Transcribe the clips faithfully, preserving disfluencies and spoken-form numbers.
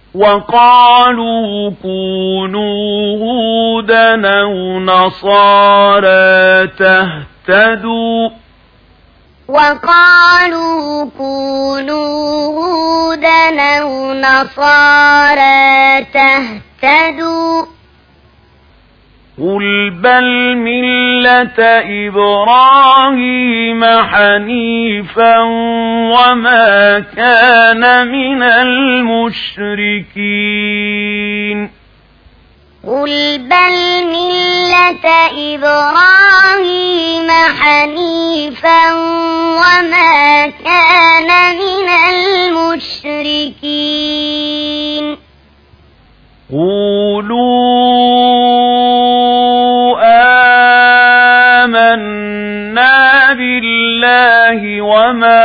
وقالوا كونوا هودا أو نصارى تهتدوا وقالوا كونوا هودا أو نصارى تهتدوا قل بل ملة إبراهيم حنيفا وما كان من المشركين قل بل ملة إبراهيم حنيفا وما كان من المشركين قولوا آمنا بالله وما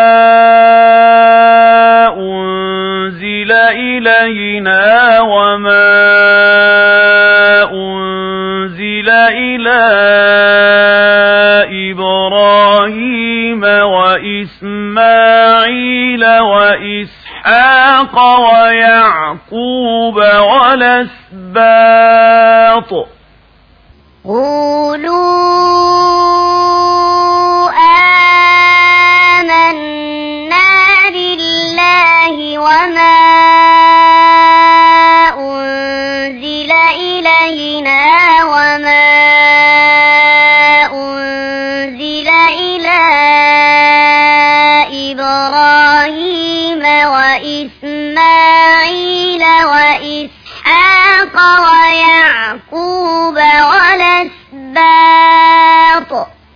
أنزل إلينا وما أنزل إلى إبراهيم وإسماعيل وإسحاق ويعقوب والأسباط قولوا آمنا بالله وما أنزل إلينا وما أنزل إلى إبراهيم وإسماعيل وإسحاق ويعقوب والأسباط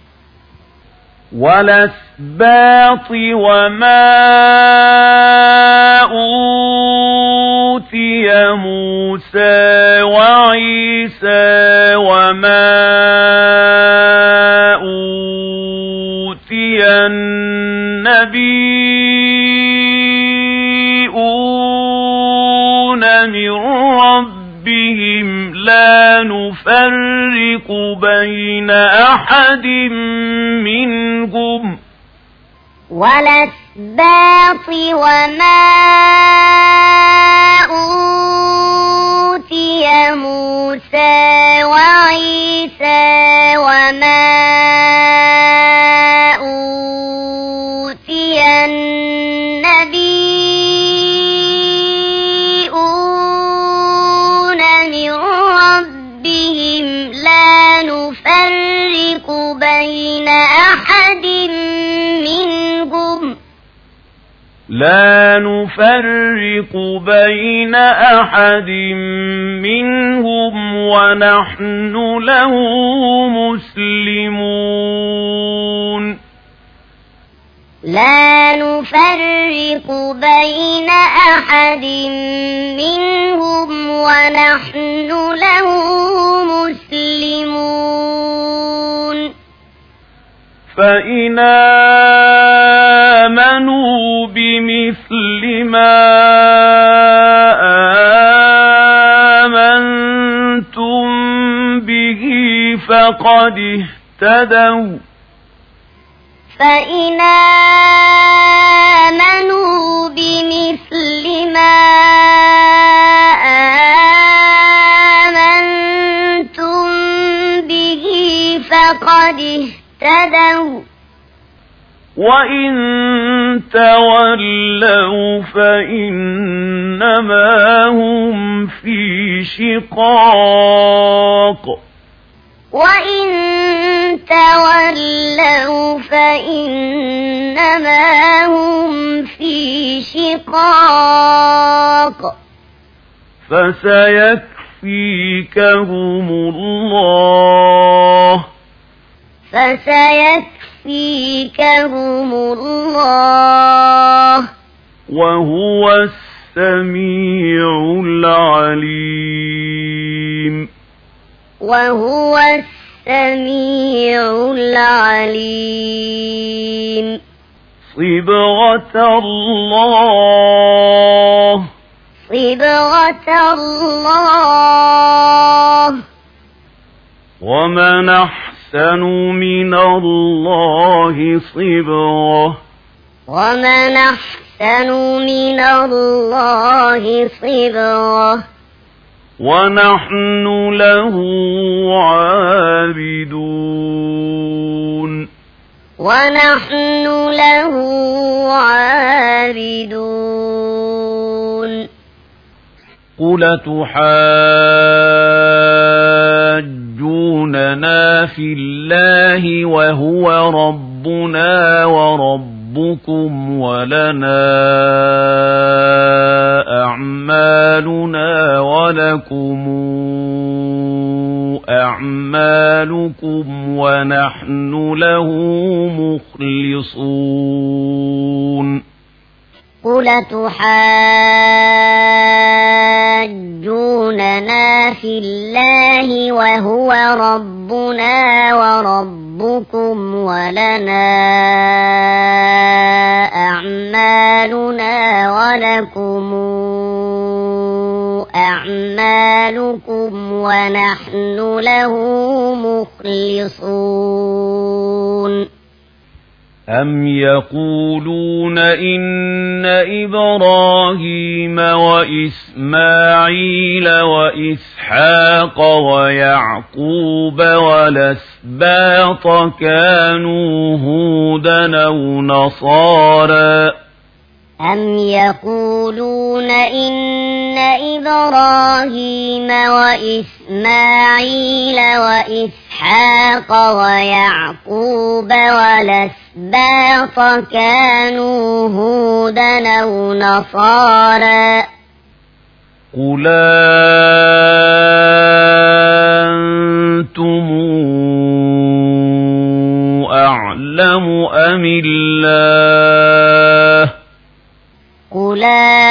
والأسباط وما أوتي موسى وعيسى وما أوتي النبيون من ربهم لا نفرق بين أحد منهم والأسباط وما أوتي موسى وعيسى وما أوتي النبيون من ربهم لا نفرق بين أحد منهم لا نفرق بين أحد منهم ونحن له مسلمون لا نفرق بين أحد منهم ونحن له مسلمون فإن آمنوا بمثل ما آمنتم به فقد اهتدوا فإن آمنوا بمثل ما آمنتم به فقد اهتدوا وإن تولوا فإنما هم في شقاق وإن تولوا فإنما هم في شقاق فسيكفيكهم الله فسيكفيكهم الله وهو السميع العليم وهو السميع العليم صبغة الله صبغة الله ومن أحسن من الله صبغة ومن أحسن أحسن من الله صبغة ونحن له عابدون ونحن له عابدون قل تحاجوننا في الله وهو ربنا وربكم ولنا أعمالنا ولكم أعمالكم ونحن له مخلصون قل تحاجوننا في الله وهو ربنا وربكم ولنا أعمالنا ولكم أعمالكم ونحن له مخلصون أم يقولون إن إبراهيم وإسماعيل وإسحاق ويعقوب والأسباط كانوا هودا أو نصارى أم يقولون إن إبراهيم وإسماعيل وإسحاق ويعقوب والأسباط كانوا هودا أو نصارى قل أنتم أعلم أم الله قل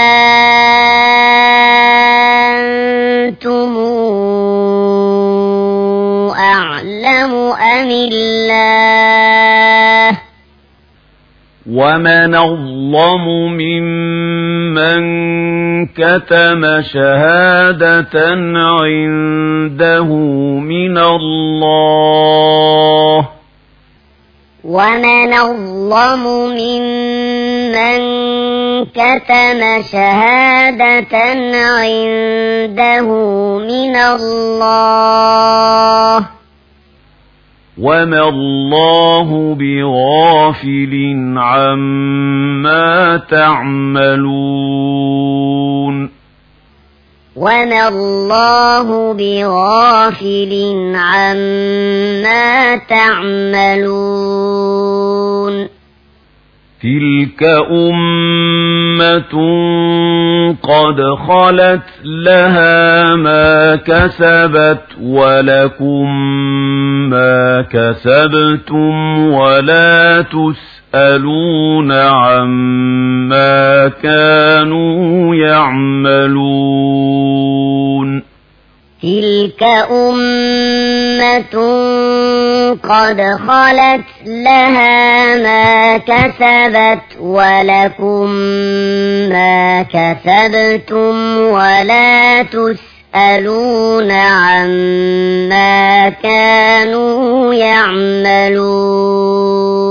أنتم أعلم أم الله ومن أظلم ممن كتم شهادة عنده من الله ومن أظلم ممن كتم شهادة عنده من الله وما الله بغافل عما تعملون وما الله بغافل عما تعملون تلك أمة قد خلت لها ما كسبت ولكم ما كسبتم ولا تسألون عما كانوا يعملون تلك أمة قد خلت لها ما كسبت ولكم ما كسبتم ولا تسألون عما كانوا يعملون